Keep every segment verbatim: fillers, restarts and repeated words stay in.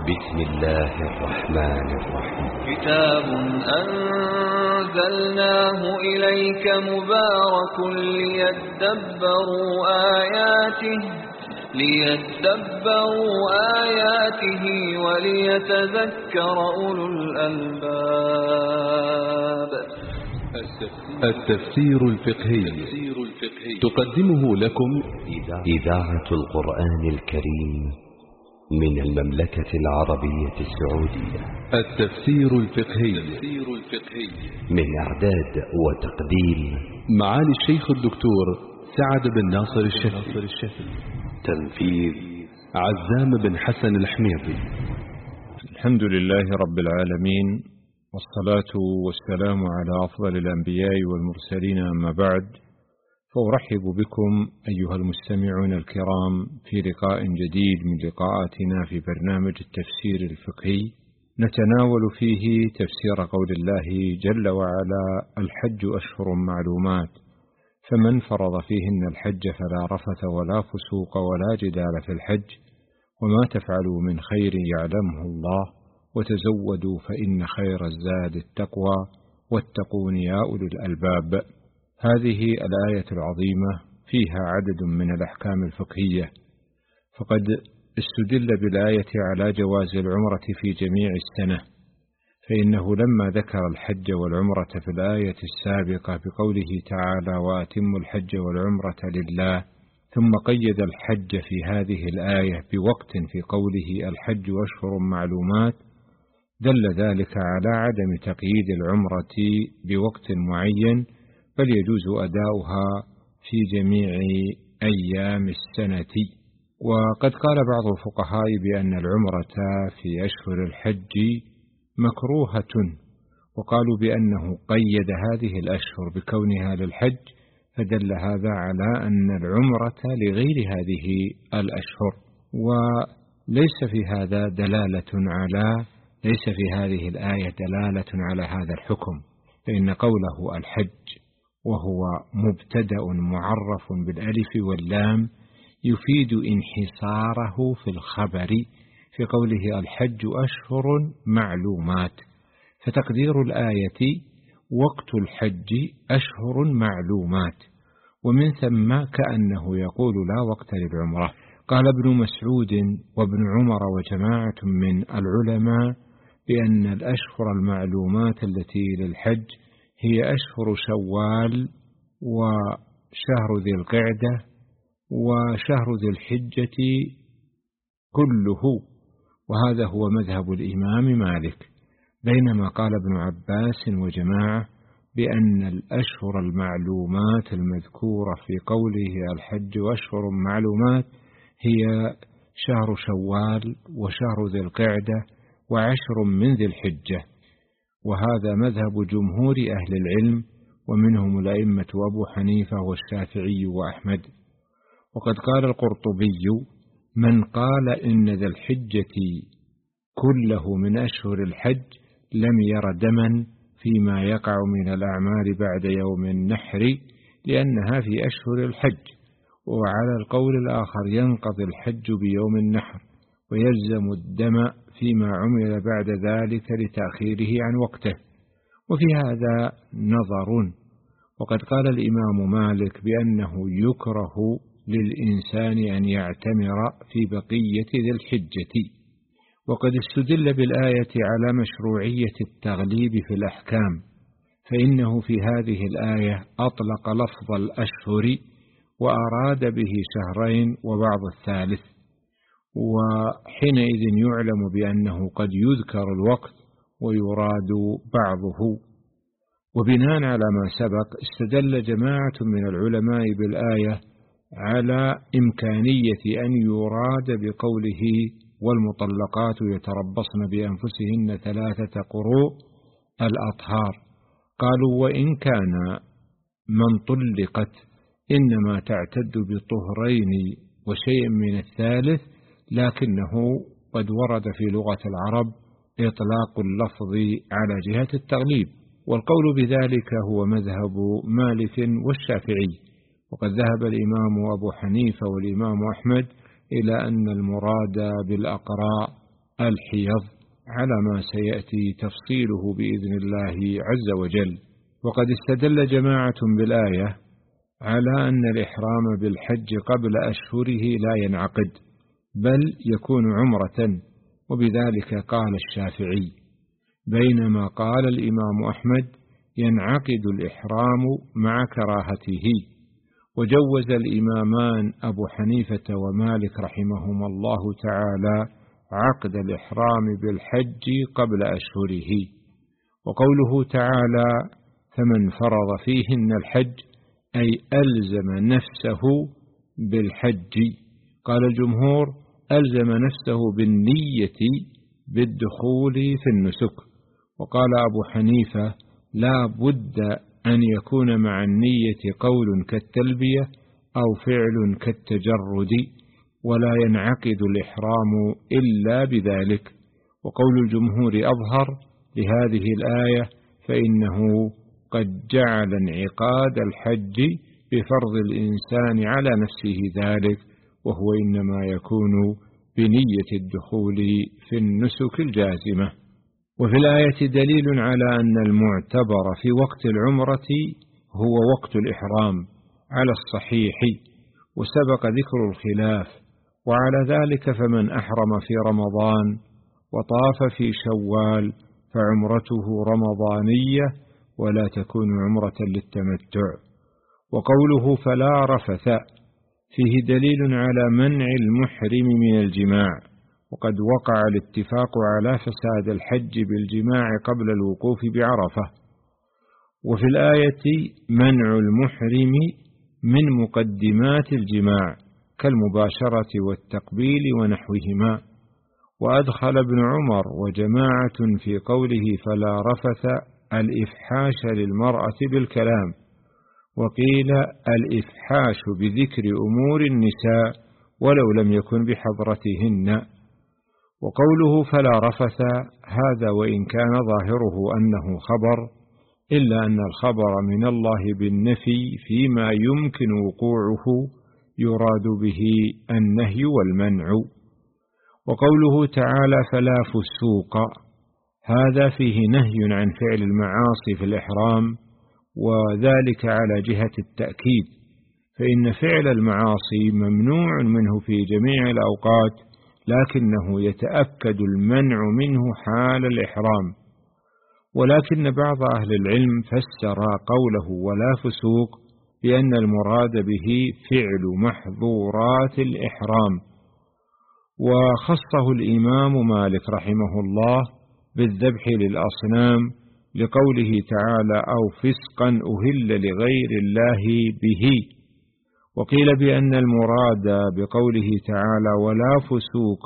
بسم الله الرحمن الرحيم. كتاب أنزلناه إليك مبارك ليدبروا آياته ليدبروا آياته وليتذكر أولو الألباب. التفسير الفقهي تقدمه لكم إذاعة القرآن الكريم من المملكة العربية السعودية. التفسير الفقهي من إعداد وتقديم معالي الشيخ الدكتور سعد بن ناصر الشافعي. تنفيذ عزام بن حسن الحميدي. الحمد لله رب العالمين، والصلاة والسلام على أفضل الأنبياء والمرسلين، أما بعد، فأرحب بكم أيها المستمعون الكرام في لقاء جديد من لقاءاتنا في برنامج التفسير الفقهي، نتناول فيه تفسير قول الله جل وعلا: الحج أشهر معلومات، فمن فرض فيهن الحج فلا رفث ولا فسوق ولا جدال في الحج، وما تفعلوا من خير يعلمه الله، وتزودوا فإن خير الزاد التقوى، واتقون يا أولي الألباب. هذه الآية العظيمة فيها عدد من الأحكام الفقهية، فقد استدل بالآية على جواز العمرة في جميع السنة، فإنه لما ذكر الحج والعمرة في الآية السابقة بقوله تعالى: وأتموا الحج والعمرة لله، ثم قيد الحج في هذه الآية بوقت في قوله الحج أشهر معلومات، دل ذلك على عدم تقييد العمرة بوقت معين، بل يجوز أداؤها في جميع أيام السنة. وقد قال بعض الفقهاء بأن العمرة في أشهر الحج مكروهة، وقالوا بأنه قيد هذه الأشهر بكونها للحج، فدل هذا على أن العمرة لغير هذه الأشهر. وليس في هذا دلالة على ليس في هذه الآية دلالة على هذا الحكم، فإن قوله الحج وهو مبتدأ معرف بالألف واللام يفيد انحصاره في الخبر في قوله الحج أشهر معلومات، فتقدير الآية وقت الحج أشهر معلومات، ومن ثم كأنه يقول لا وقت للعمرة. قال ابن مسعود وابن عمر وجماعة من العلماء بأن الأشهر المعلومات التي للحج هي أشهر شوال وشهر ذي القعدة وشهر ذي الحجة كله، وهذا هو مذهب الإمام مالك، بينما قال ابن عباس وجماعة بأن الأشهر المعلومات المذكورة في قوله الحج أشهر معلومات هي شهر شوال وشهر ذي القعدة وعشر من ذي الحجة، وهذا مذهب جمهور أهل العلم، ومنهم الأئمة أبو حنيفة والشافعي وأحمد. وقد قال القرطبي: من قال إن ذا الحجة كله من أشهر الحج لم ير دما فيما يقع من الأعمال بعد يوم النحر، لأنها في أشهر الحج. وعلى القول الآخر ينقضي الحج بيوم النحر، ويلزم الدم فيما عمل بعد ذلك لتأخيره عن وقته، وفي هذا نظر. وقد قال الإمام مالك بأنه يكره للإنسان أن يعتمر في بقية ذي الحجة. وقد استدل بالآية على مشروعية التغليب في الأحكام، فإنه في هذه الآية أطلق لفظ الأشهر وأراد به شهرين وبعض الثالث، وحينئذ يعلم بأنه قد يذكر الوقت ويراد بعضه. وبناء على ما سبق استدل جماعة من العلماء بالآية على إمكانية أن يراد بقوله والمطلقات يتربصن بأنفسهن ثلاثة قروء الأطهار. قالوا: وإن كان من طلقت إنما تعتد بطهرين وشيء من الثالث، لكنه قد ورد في لغة العرب إطلاق اللفظ على جهة التغليب، والقول بذلك هو مذهب مالك والشافعي. وقد ذهب الإمام أبو حنيفة والإمام أحمد إلى أن المراد بالأقراء الحيض على ما سيأتي تفصيله بإذن الله عز وجل. وقد استدل جماعة بالآية على أن الإحرام بالحج قبل أشهره لا ينعقد بل يكون عمرة، وبذلك قال الشافعي، بينما قال الإمام أحمد ينعقد الإحرام مع كراهته. وجوز الإمامان أبو حنيفة ومالك رحمهما الله تعالى عقد الإحرام بالحج قبل أشهره. وقوله تعالى فمن فرض فيهن الحج أي ألزم نفسه بالحج، قال الجمهور ألزم نفسه بالنية بالدخول في النسك. وقال أبو حنيفة لا بد أن يكون مع النية قول كالتلبية أو فعل كالتجرد، ولا ينعقد الإحرام إلا بذلك. وقول الجمهور أظهر لهذه الآية، فإنه قد جعل انعقاد الحج بفرض الإنسان على نفسه ذلك، وهو إنما يكون بنية الدخول في النسك الجازمة. وفي الآية دليل على أن المعتبر في وقت العمرة هو وقت الإحرام على الصحيح، وسبق ذكر الخلاف. وعلى ذلك فمن أحرم في رمضان وطاف في شوال فعمرته رمضانية ولا تكون عمرة للتمتع. وقوله فلا رفث فيه دليل على منع المحرم من الجماع، وقد وقع الاتفاق على فساد الحج بالجماع قبل الوقوف بعرفة. وفي الآية منع المحرم من مقدمات الجماع كالمباشرة والتقبيل ونحوهما. وأدخل ابن عمر وجماعة في قوله فلا رفث الإفحاش للمرأة بالكلام، وقيل الإفحاش بذكر أمور النساء ولو لم يكن بحضرتهن. وقوله فلا رفث هذا وإن كان ظاهره أنه خبر، إلا أن الخبر من الله بالنفي فيما يمكن وقوعه يراد به النهي والمنع. وقوله تعالى فلا فسوق هذا فيه نهي عن فعل المعاصي في الإحرام، وذلك على جهة التأكيد، فإن فعل المعاصي ممنوع منه في جميع الأوقات، لكنه يتأكد المنع منه حال الإحرام. ولكن بعض أهل العلم فسر قوله ولا فسوق بأن المراد به فعل محظورات الإحرام، وخصه الإمام مالك رحمه الله بالذبح للأصنام لقوله تعالى أو فسقا أهل لغير الله به. وقيل بأن المراد بقوله تعالى ولا فسوق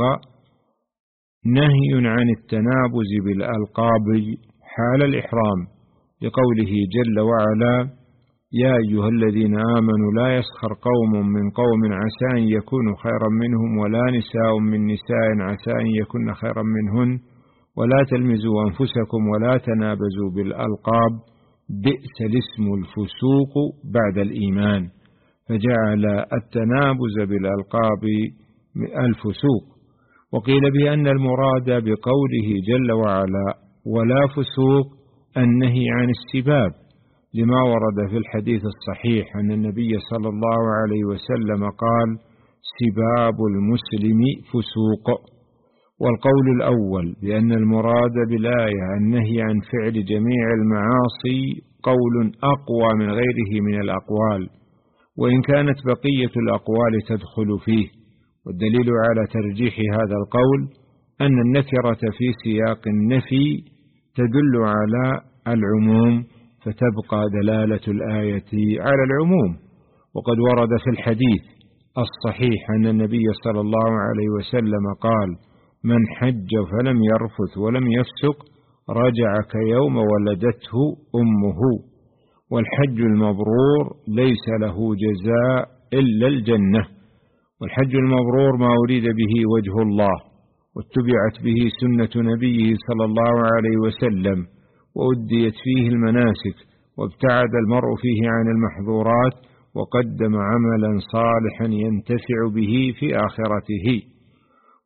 نهي عن التنابز بالألقاب حال الإحرام لقوله جل وعلا يا أيها الذين آمنوا لا يسخر قوم من قوم عسى أن يكونوا خيرا منهم ولا نساء من نساء عسى أن يكن خيرا منهن ولا تلمزوا أنفسكم ولا تنابزوا بالألقاب بئس الاسم الفسوق بعد الإيمان، فجعل التنابز بالألقاب الفسوق. وقيل بأن المراد بقوله جل وعلا ولا فسوق النهي عن السباب، لما ورد في الحديث الصحيح أن النبي صلى الله عليه وسلم قال سباب المسلم فسوق. والقول الأول بأن المراد بالآية النهي عن فعل جميع المعاصي قول أقوى من غيره من الأقوال، وإن كانت بقية الأقوال تدخل فيه. والدليل على ترجيح هذا القول أن النكرة في سياق النفي تدل على العموم، فتبقى دلالة الآية على العموم. وقد ورد في الحديث الصحيح أن النبي صلى الله عليه وسلم قال من حج فلم يرفث ولم يفسق رجع كيوم ولدته أمه، والحج المبرور ليس له جزاء إلا الجنة. والحج المبرور ما أريد به وجه الله، واتبعت به سنة نبيه صلى الله عليه وسلم، وأديت فيه المناسك، وابتعد المرء فيه عن المحظورات، وقدم عملا صالحا ينتفع به في آخرته.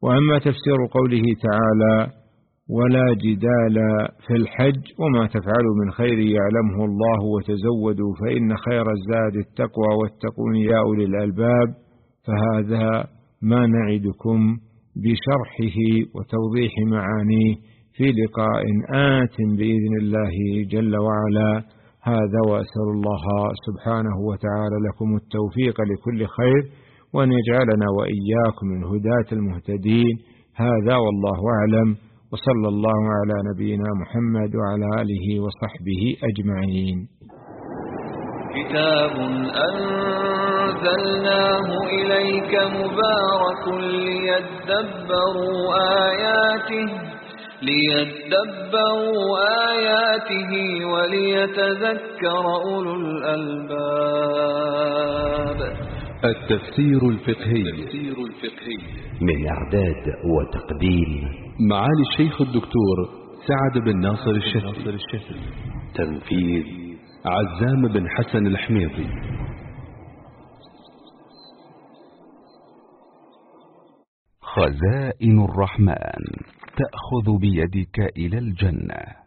وأما تفسير قوله تعالى ولا جدال في الحج وما تفعلوا من خير يعلمه الله وتزودوا فإن خير الزاد التقوى واتقون يا أولي الألباب، فهذا ما نعدكم بشرحه وتوضيح معانيه في لقاء آت بإذن الله جل وعلا. هذا وأسأل الله سبحانه وتعالى لكم التوفيق لكل خير، وأن يجعلنا وإياكم من هداة المهتدين. هذا والله أعلم، وصلى الله على نبينا محمد وعلى آله وصحبه أجمعين. كتاب أنزلناه إليك مبارك ليدبروا آياته ليدبروا آياته وليتذكر أولو الألباب. التفسير الفقهي من إعداد وتقديم معالي الشيخ الدكتور سعد بن ناصر الشافعي. تنفيذ عزام بن حسن الحميدي. خزائن الرحمن تأخذ بيدك إلى الجنة.